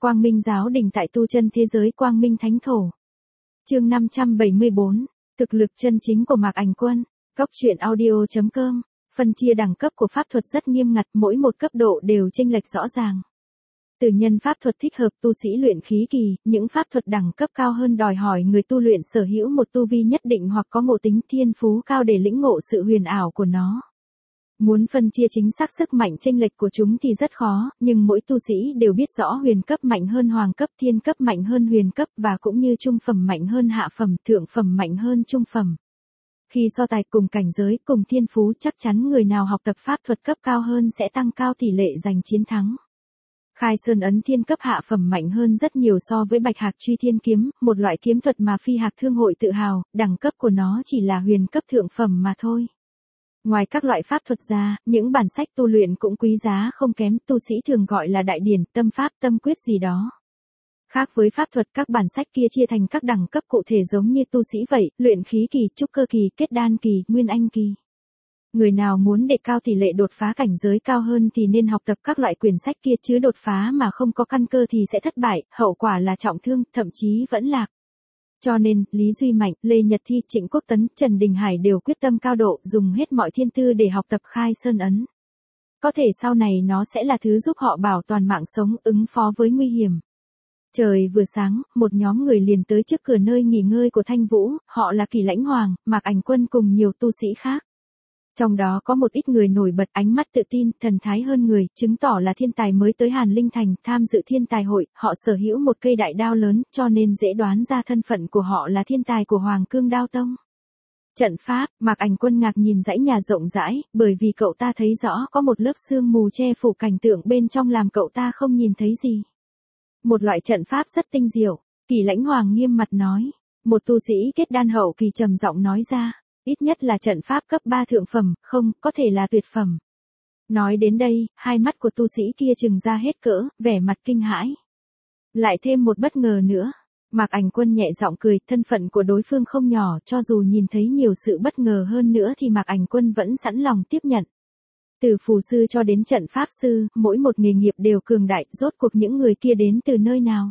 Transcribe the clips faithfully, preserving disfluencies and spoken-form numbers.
Quang Minh giáo đình tại tu chân thế giới Quang Minh Thánh Thổ. Chương năm trăm bảy mươi bốn, thực lực chân chính của Mạc Ảnh Quân. Góc truyện audio chấm com. Phân chia đẳng cấp của pháp thuật rất nghiêm ngặt, mỗi một cấp độ đều chênh lệch rõ ràng. Từ nhân pháp thuật thích hợp tu sĩ luyện khí kỳ, những pháp thuật đẳng cấp cao hơn đòi hỏi người tu luyện sở hữu một tu vi nhất định hoặc có ngộ tính thiên phú cao để lĩnh ngộ sự huyền ảo của nó. Muốn phân chia chính xác sức mạnh chênh lệch của chúng thì rất khó, nhưng mỗi tu sĩ đều biết rõ huyền cấp mạnh hơn hoàng cấp, thiên cấp mạnh hơn huyền cấp và cũng như trung phẩm mạnh hơn hạ phẩm, thượng phẩm mạnh hơn trung phẩm. Khi so tài cùng cảnh giới, cùng thiên phú, chắc chắn người nào học tập pháp thuật cấp cao hơn sẽ tăng cao tỷ lệ giành chiến thắng. Khai Sơn ấn thiên cấp hạ phẩm mạnh hơn rất nhiều so với Bạch Hạc Truy Thiên kiếm, một loại kiếm thuật mà Phi Hạc Thương hội tự hào, đẳng cấp của nó chỉ là huyền cấp thượng phẩm mà thôi. Ngoài các loại pháp thuật ra, những bản sách tu luyện cũng quý giá không kém, tu sĩ thường gọi là đại điển, tâm pháp, tâm quyết gì đó. Khác với pháp thuật, các bản sách kia chia thành các đẳng cấp cụ thể giống như tu sĩ vậy, luyện khí kỳ, trúc cơ kỳ, kết đan kỳ, nguyên anh kỳ. Người nào muốn đề cao tỷ lệ đột phá cảnh giới cao hơn thì nên học tập các loại quyển sách kia, chứ đột phá mà không có căn cơ thì sẽ thất bại, hậu quả là trọng thương, thậm chí vẫn lạc. Cho nên, Lý Duy Mạnh, Lê Nhật Thi, Trịnh Quốc Tấn, Trần Đình Hải đều quyết tâm cao độ, dùng hết mọi thiên tư để học tập Khai Sơn ấn. Có thể sau này nó sẽ là thứ giúp họ bảo toàn mạng sống, ứng phó với nguy hiểm. Trời vừa sáng, một nhóm người liền tới trước cửa nơi nghỉ ngơi của Thanh Vũ, họ là Kỳ Lãnh Hoàng, Mạc Ảnh Quân cùng nhiều tu sĩ khác. Trong đó có một ít người nổi bật, ánh mắt tự tin, thần thái hơn người, chứng tỏ là thiên tài mới tới Hàn Linh Thành, tham dự thiên tài hội, họ sở hữu một cây đại đao lớn, cho nên dễ đoán ra thân phận của họ là thiên tài của Hoàng Cương Đao Tông. Trận pháp, Mạc Ảnh Quân ngạc nhìn dãy nhà rộng rãi, bởi vì cậu ta thấy rõ có một lớp sương mù che phủ cảnh tượng bên trong làm cậu ta không nhìn thấy gì. Một loại trận pháp rất tinh diệu, Kỳ Lãnh Hoàng nghiêm mặt nói. Một tu sĩ kết đan hậu kỳ trầm giọng nói ra. Ít nhất là trận pháp cấp ba thượng phẩm, không, có thể là tuyệt phẩm. Nói đến đây, hai mắt của tu sĩ kia trừng ra hết cỡ, vẻ mặt kinh hãi. Lại thêm một bất ngờ nữa. Mạc Ảnh Quân nhẹ giọng cười, thân phận của đối phương không nhỏ, cho dù nhìn thấy nhiều sự bất ngờ hơn nữa thì Mạc Ảnh Quân vẫn sẵn lòng tiếp nhận. Từ phù sư cho đến trận pháp sư, mỗi một nghề nghiệp đều cường đại, rốt cuộc những người kia đến từ nơi nào.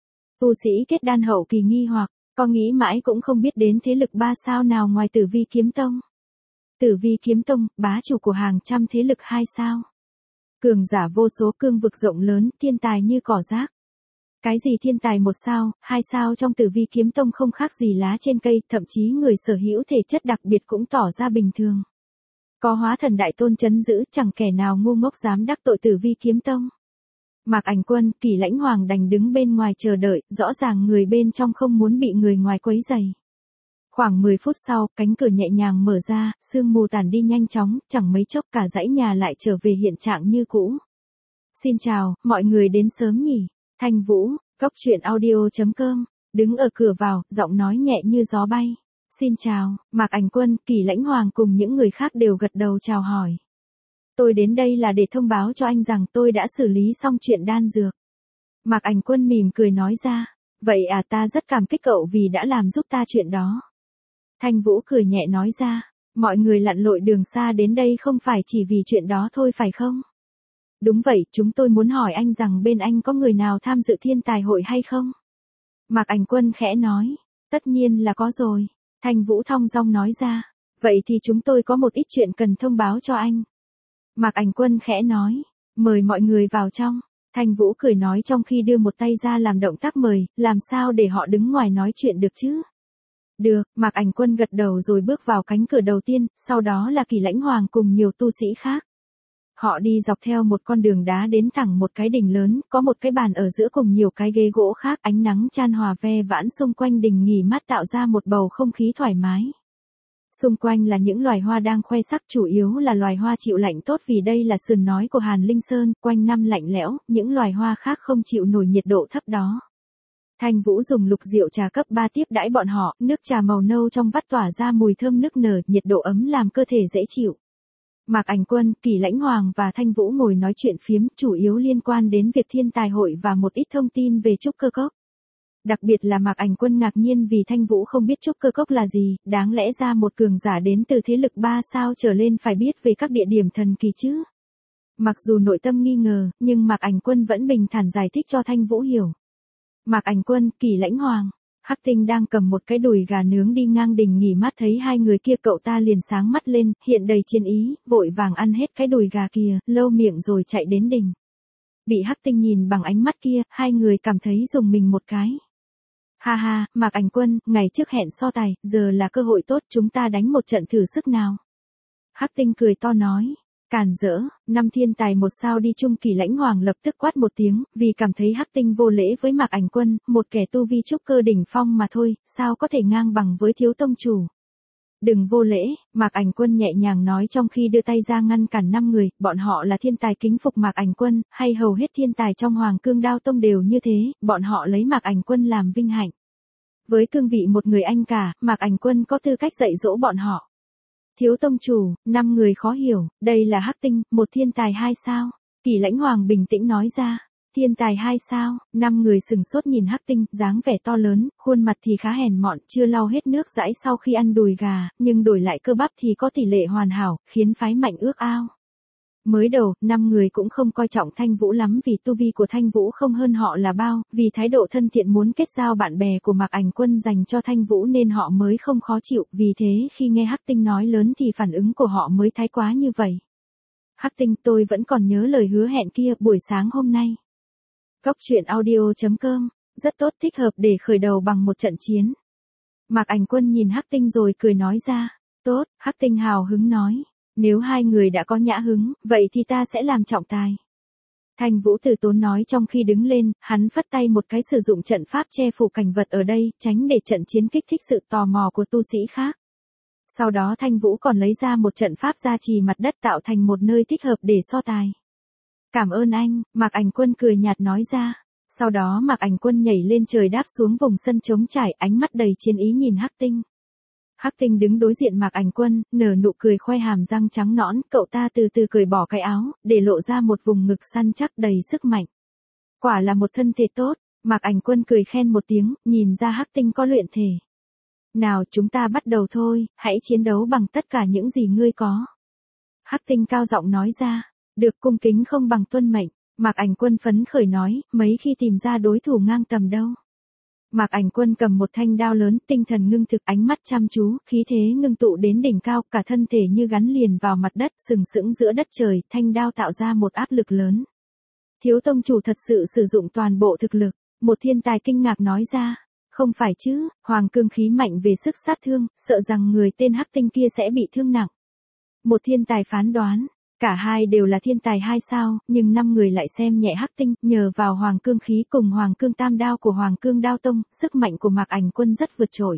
Tu sĩ kết đan hậu kỳ nghi hoặc. Có nghĩ mãi cũng không biết đến thế lực ba sao nào ngoài Tử Vi Kiếm Tông. Tử Vi Kiếm Tông, bá chủ của hàng trăm thế lực hai sao. Cường giả vô số, cương vực rộng lớn, thiên tài như cỏ rác. Cái gì thiên tài một sao, hai sao trong Tử Vi Kiếm Tông không khác gì lá trên cây, thậm chí người sở hữu thể chất đặc biệt cũng tỏ ra bình thường. Có hóa thần đại tôn trấn giữ, chẳng kẻ nào ngu ngốc dám đắc tội Tử Vi Kiếm Tông. Mạc Ảnh Quân, Kỳ Lãnh Hoàng đành đứng bên ngoài chờ đợi, rõ ràng người bên trong không muốn bị người ngoài quấy rầy. Khoảng mười phút sau, cánh cửa nhẹ nhàng mở ra, sương mù tản đi nhanh chóng, chẳng mấy chốc cả dãy nhà lại trở về hiện trạng như cũ. Xin chào, mọi người đến sớm nhỉ? Thanh Vũ, góc truyện audio chấm com, đứng ở cửa vào, giọng nói nhẹ như gió bay. Xin chào, Mạc Ảnh Quân, Kỳ Lãnh Hoàng cùng những người khác đều gật đầu chào hỏi. Tôi đến đây là để thông báo cho anh rằng tôi đã xử lý xong chuyện đan dược. Mạc Ảnh Quân mỉm cười nói ra. Vậy à, ta rất cảm kích cậu vì đã làm giúp ta chuyện đó. Thanh Vũ cười nhẹ nói ra. Mọi người lặn lội đường xa đến đây không phải chỉ vì chuyện đó thôi phải không? Đúng vậy, chúng tôi muốn hỏi anh rằng bên anh có người nào tham dự thiên tài hội hay không? Mạc Ảnh Quân khẽ nói. Tất nhiên là có rồi. Thanh Vũ thong dong nói ra. Vậy thì chúng tôi có một ít chuyện cần thông báo cho anh. Mạc Ảnh Quân khẽ nói, mời mọi người vào trong. Thanh Vũ cười nói trong khi đưa một tay ra làm động tác mời, làm sao để họ đứng ngoài nói chuyện được chứ? Được, Mạc Ảnh Quân gật đầu rồi bước vào cánh cửa đầu tiên, sau đó là Kỳ Lãnh Hoàng cùng nhiều tu sĩ khác. Họ đi dọc theo một con đường đá đến thẳng một cái đỉnh lớn, có một cái bàn ở giữa cùng nhiều cái ghế gỗ khác, ánh nắng chan hòa ve vãn xung quanh đỉnh nghỉ mát tạo ra một bầu không khí thoải mái. Xung quanh là những loài hoa đang khoe sắc, chủ yếu là loài hoa chịu lạnh tốt vì đây là sườn núi của Hàn Linh Sơn, quanh năm lạnh lẽo, những loài hoa khác không chịu nổi nhiệt độ thấp đó. Thanh Vũ dùng lục rượu trà cấp ba tiếp đãi bọn họ, nước trà màu nâu trong vắt tỏa ra mùi thơm nức nở, nhiệt độ ấm làm cơ thể dễ chịu. Mạc Ảnh Quân, Kỳ Lãnh Hoàng và Thanh Vũ ngồi nói chuyện phiếm, chủ yếu liên quan đến việc thiên tài hội và một ít thông tin về trúc cơ cốc. Đặc biệt là Mạc Ảnh Quân ngạc nhiên vì Thanh Vũ không biết trúc cơ cốc là gì, đáng lẽ ra một cường giả đến từ thế lực ba sao trở lên phải biết về các địa điểm thần kỳ chứ. Mặc dù nội tâm nghi ngờ, nhưng Mạc Ảnh Quân vẫn bình thản giải thích cho Thanh Vũ hiểu. Mạc Ảnh Quân, Kỳ Lãnh Hoàng. Hắc Tinh đang cầm một cái đùi gà nướng đi ngang đình nghỉ mát thấy hai người kia, cậu ta liền sáng mắt lên, hiện đầy chiến ý, vội vàng ăn hết cái đùi gà kia, lâu miệng rồi chạy đến đình. Bị Hắc Tinh nhìn bằng ánh mắt kia, hai người cảm thấy rùng mình một cái. Ha ha, Mạc Ảnh Quân, ngày trước hẹn so tài, giờ là cơ hội tốt, chúng ta đánh một trận thử sức nào. Hắc Tinh cười to nói. Càn rỡ, năm thiên tài một sao đi chung. Kỳ Lãnh Hoàng lập tức quát một tiếng, vì cảm thấy Hắc Tinh vô lễ với Mạc Ảnh Quân, một kẻ tu vi trúc cơ đỉnh phong mà thôi, sao có thể ngang bằng với thiếu tông chủ. Đừng vô lễ, Mạc Ảnh Quân nhẹ nhàng nói trong khi đưa tay ra ngăn cản năm người, bọn họ là thiên tài kính phục Mạc Ảnh Quân, hay hầu hết thiên tài trong Hoàng Cương Đao Tông đều như thế, bọn họ lấy Mạc Ảnh Quân làm vinh hạnh. Với cương vị một người anh cả, Mạc Ảnh Quân có tư cách dạy dỗ bọn họ. Thiếu tông chủ, năm người khó hiểu, đây là Hắc Tinh, một thiên tài hai sao. Kỳ Lãnh Hoàng bình tĩnh nói ra. Thiên tài hai sao, năm người sừng sốt nhìn Hắc Tinh, dáng vẻ to lớn, khuôn mặt thì khá hèn mọn, chưa lau hết nước dãi sau khi ăn đùi gà, nhưng đổi lại cơ bắp thì có tỷ lệ hoàn hảo, khiến phái mạnh ước ao. Mới đầu, năm người cũng không coi trọng Thanh Vũ lắm vì tu vi của Thanh Vũ không hơn họ là bao, vì thái độ thân thiện muốn kết giao bạn bè của Mạc Ảnh Quân dành cho Thanh Vũ nên họ mới không khó chịu, vì thế khi nghe Hắc Tinh nói lớn thì phản ứng của họ mới thái quá như vậy. Hắc Tinh, tôi vẫn còn nhớ lời hứa hẹn kia buổi sáng hôm nay. Góc truyện audio chấm com, rất tốt, thích hợp để khởi đầu bằng một trận chiến. Mạc Ảnh Quân nhìn Hắc Tinh rồi cười nói ra. Tốt, Hắc Tinh hào hứng nói. Nếu hai người đã có nhã hứng, vậy thì ta sẽ làm trọng tài. Thanh Vũ từ tốn nói trong khi đứng lên, hắn phất tay một cái sử dụng trận pháp che phủ cảnh vật ở đây, tránh để trận chiến kích thích sự tò mò của tu sĩ khác. Sau đó Thanh Vũ còn lấy ra một trận pháp gia trì mặt đất tạo thành một nơi thích hợp để so tài. Cảm ơn anh, Mạc Ảnh Quân cười nhạt nói ra. Sau đó Mạc Ảnh Quân nhảy lên trời đáp xuống vùng sân trống trải, ánh mắt đầy chiến ý nhìn Hắc Tinh. Hắc Tinh đứng đối diện Mạc Ảnh Quân, nở nụ cười khoe hàm răng trắng nõn, cậu ta từ từ cởi bỏ cái áo, để lộ ra một vùng ngực săn chắc đầy sức mạnh. Quả là một thân thể tốt, Mạc Ảnh Quân cười khen một tiếng, nhìn ra Hắc Tinh có luyện thể. Nào chúng ta bắt đầu thôi, hãy chiến đấu bằng tất cả những gì ngươi có. Hắc Tinh cao giọng nói ra, được, cung kính không bằng tuân mệnh. Mạc Ảnh Quân phấn khởi nói, mấy khi tìm ra đối thủ ngang tầm đâu. Mạc Ảnh Quân cầm một thanh đao lớn, tinh thần ngưng thực, ánh mắt chăm chú, khí thế ngưng tụ đến đỉnh cao, cả thân thể như gắn liền vào mặt đất, sừng sững giữa đất trời, thanh đao tạo ra một áp lực lớn. Thiếu tông chủ thật sự sử dụng toàn bộ thực lực, một thiên tài kinh ngạc nói ra. Không phải chứ, Hoàng Cương khí mạnh về sức sát thương, sợ rằng người tên Hắc Tinh kia sẽ bị thương nặng. Một thiên tài phán đoán. Cả hai đều là thiên tài hai sao, nhưng năm người lại xem nhẹ Hắc Tinh, nhờ vào Hoàng Cương khí cùng Hoàng Cương Tam Đao của Hoàng Cương Đao Tông, sức mạnh của Mạc Ảnh Quân rất vượt trội.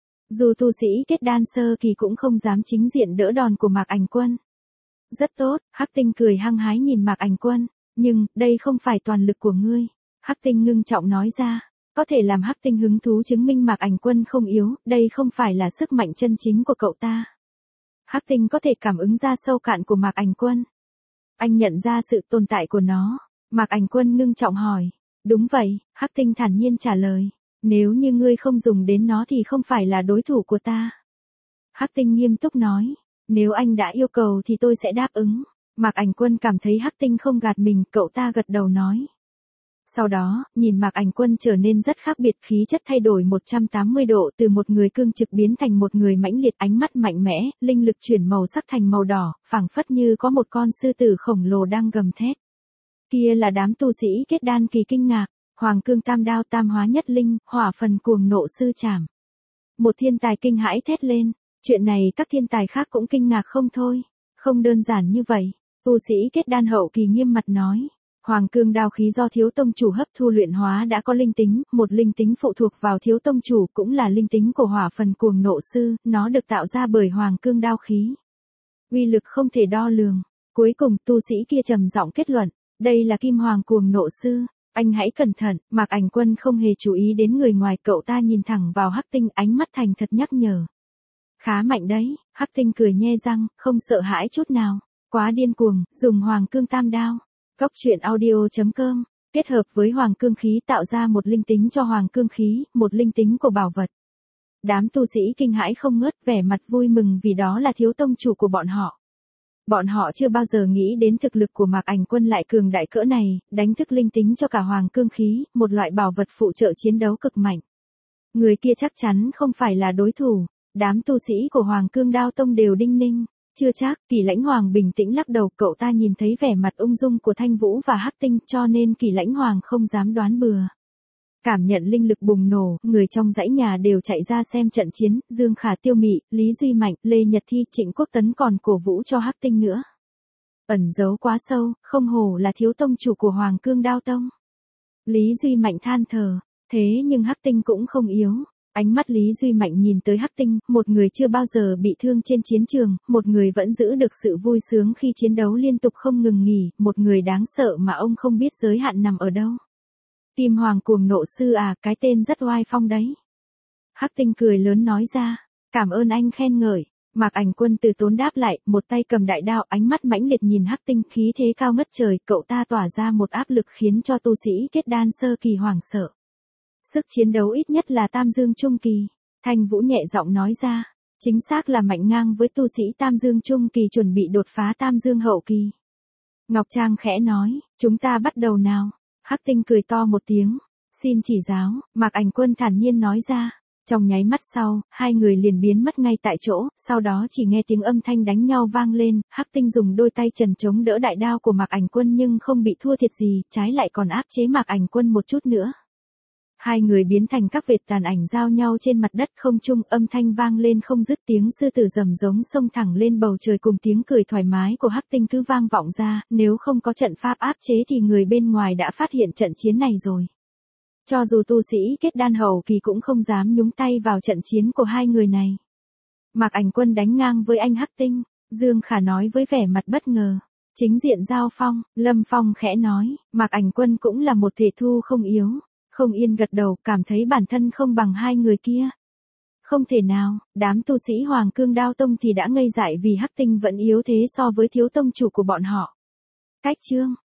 Dù tu sĩ kết đan sơ kỳ cũng không dám chính diện đỡ đòn của Mạc Ảnh Quân. Rất tốt, Hắc Tinh cười hăng hái nhìn Mạc Ảnh Quân, nhưng, đây không phải toàn lực của ngươi. Hắc Tinh ngưng trọng nói ra, có thể làm Hắc Tinh hứng thú chứng minh Mạc Ảnh Quân không yếu, đây không phải là sức mạnh chân chính của cậu ta. Hắc Tinh có thể cảm ứng ra sâu cạn của Mạc Ảnh Quân. Anh nhận ra sự tồn tại của nó. Mạc Ảnh Quân ngưng trọng hỏi. Đúng vậy, Hắc Tinh thản nhiên trả lời. Nếu như ngươi không dùng đến nó thì không phải là đối thủ của ta. Hắc Tinh nghiêm túc nói. Nếu anh đã yêu cầu thì tôi sẽ đáp ứng. Mạc Ảnh Quân cảm thấy Hắc Tinh không gạt mình, cậu ta gật đầu nói. Sau đó, nhìn Mạc Ảnh Quân trở nên rất khác biệt, khí chất thay đổi một trăm tám mươi độ, từ một người cương trực biến thành một người mãnh liệt, ánh mắt mạnh mẽ, linh lực chuyển màu sắc thành màu đỏ, phảng phất như có một con sư tử khổng lồ đang gầm thét. Kia là đám tu sĩ kết đan kỳ kinh ngạc, Hoàng Cương Tam Đao Tam Hóa Nhất Linh, hỏa phần cuồng nộ sư trảm. Một thiên tài kinh hãi thét lên, chuyện này các thiên tài khác cũng kinh ngạc không thôi, không đơn giản như vậy, tu sĩ kết đan hậu kỳ nghiêm mặt nói. Hoàng Cương đao khí do thiếu tông chủ hấp thu luyện hóa đã có linh tính, một linh tính phụ thuộc vào thiếu tông chủ cũng là linh tính của hỏa phần cuồng nộ sư, nó được tạo ra bởi Hoàng Cương đao khí. Uy lực không thể đo lường. Cuối cùng tu sĩ kia trầm giọng kết luận, đây là Kim Hoàng cuồng nộ sư, anh hãy cẩn thận. Mạc Ảnh Quân không hề chú ý đến người ngoài, cậu ta nhìn thẳng vào Hắc Tinh, ánh mắt thành thật nhắc nhở. Khá mạnh đấy. Hắc Tinh cười nhe răng, không sợ hãi chút nào. Quá điên cuồng, dùng Hoàng Cương Tam Đao. Góc truyện audio chấm com, kết hợp với Hoàng Cương khí tạo ra một linh tính cho Hoàng Cương khí, một linh tính của bảo vật. Đám tu sĩ kinh hãi không ngớt, vẻ mặt vui mừng vì đó là thiếu tông chủ của bọn họ. Bọn họ chưa bao giờ nghĩ đến thực lực của Mạc Ảnh Quân lại cường đại cỡ này, đánh thức linh tính cho cả hoàng cương khí, một loại bảo vật phụ trợ chiến đấu cực mạnh. Người kia chắc chắn không phải là đối thủ, đám tu sĩ của Hoàng Cương Đao Tông đều đinh ninh, chưa chắc. Kỳ Lãnh Hoàng bình tĩnh lắc đầu, cậu ta nhìn thấy vẻ mặt ung dung của Thanh Vũ và Hắc Tinh cho nên Kỳ Lãnh Hoàng không dám đoán bừa. Cảm nhận linh lực bùng nổ, người trong dãy nhà đều chạy ra xem trận chiến, Dương Khả, Tiêu Mị, Lý Duy Mạnh, Lê Nhật Thi, Trịnh Quốc Tấn còn cổ vũ cho Hắc Tinh nữa. Ẩn giấu quá sâu, không hổ là thiếu tông chủ của Hoàng Cương Đao Tông. Lý Duy Mạnh than thở, thế nhưng Hắc Tinh cũng không yếu. Ánh mắt Lý Duy Mạnh nhìn tới Hắc Tinh, một người chưa bao giờ bị thương trên chiến trường, một người vẫn giữ được sự vui sướng khi chiến đấu liên tục không ngừng nghỉ, một người đáng sợ mà ông không biết giới hạn nằm ở đâu. Tim Hoàng Cuồng Nộ Sư à, cái tên rất oai phong đấy. Hắc Tinh cười lớn nói ra, cảm ơn anh khen ngợi. Mạc Ảnh Quân từ tốn đáp lại, một tay cầm đại đao, ánh mắt mãnh liệt nhìn Hắc Tinh, khí thế cao ngất trời, cậu ta tỏa ra một áp lực khiến cho tu sĩ kết đan sơ kỳ hoảng sợ. Sức chiến đấu ít nhất là Tam Dương Trung Kỳ. Thanh Vũ nhẹ giọng nói ra, chính xác là mạnh ngang với tu sĩ Tam Dương Trung Kỳ chuẩn bị đột phá Tam Dương Hậu Kỳ. Ngọc Trang khẽ nói, chúng ta bắt đầu nào. Hắc Tinh cười to một tiếng, xin chỉ giáo. Mạc Ảnh Quân thản nhiên nói ra. Trong nháy mắt sau, hai người liền biến mất ngay tại chỗ, sau đó chỉ nghe tiếng âm thanh đánh nhau vang lên, Hắc Tinh dùng đôi tay trần chống đỡ đại đao của Mạc Ảnh Quân nhưng không bị thua thiệt gì, trái lại còn áp chế Mạc Ảnh Quân một chút nữa. Hai người biến thành các vệt tàn ảnh giao nhau trên mặt đất không trung, âm thanh vang lên không dứt, tiếng sư tử rầm giống xông thẳng lên bầu trời cùng tiếng cười thoải mái của Hắc Tinh cứ vang vọng ra, nếu không có trận pháp áp chế thì người bên ngoài đã phát hiện trận chiến này rồi. Cho dù tu sĩ kết đan hậu kỳ cũng không dám nhúng tay vào trận chiến của hai người này. Mạc Ảnh Quân đánh ngang với anh Hắc Tinh, Dương Khả nói với vẻ mặt bất ngờ. Chính diện giao phong, Lâm Phong khẽ nói, Mạc Ảnh Quân cũng là một thể thu không yếu. Không Yên gật đầu, cảm thấy bản thân không bằng hai người kia. Không thể nào, đám tu sĩ Hoàng Cương Đao Tông thì đã ngây dại vì Hắc Tinh vẫn yếu thế so với thiếu tông chủ của bọn họ. Cách chương